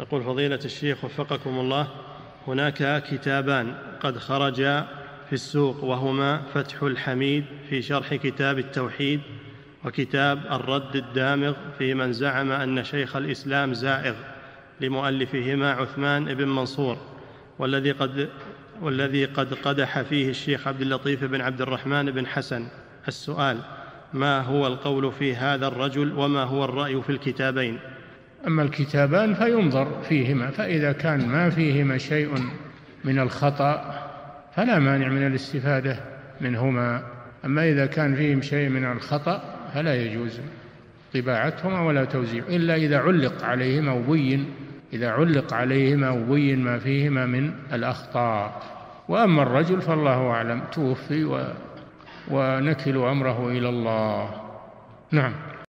يقول فضيلة الشيخ وفقكم الله، هناك كتابان قد خرجا في السوق، وهما فتح الحميد في شرح كتاب التوحيد، وكتاب الرد الدامغ في من زعم أن شيخ الإسلام زائغ لمؤلفهما عثمان بن منصور، والذي قد قدح فيه الشيخ عبد اللطيف بن عبد الرحمن بن حسن. السؤال: ما هو القول في هذا الرجل، وما هو الرأي في الكتابين؟ أما الكتابان فينظر فيهما، فإذا كان ما فيهما شيء من الخطأ فلا مانع من الاستفادة منهما، أما إذا كان فيهم شيء من الخطأ فلا يجوز طباعتهما ولا توزيع، إلا إذا علق عليهما وبين ما فيهما من الأخطاء. وأما الرجل فالله أعلم، توفي ونكل أمره إلى الله. نعم.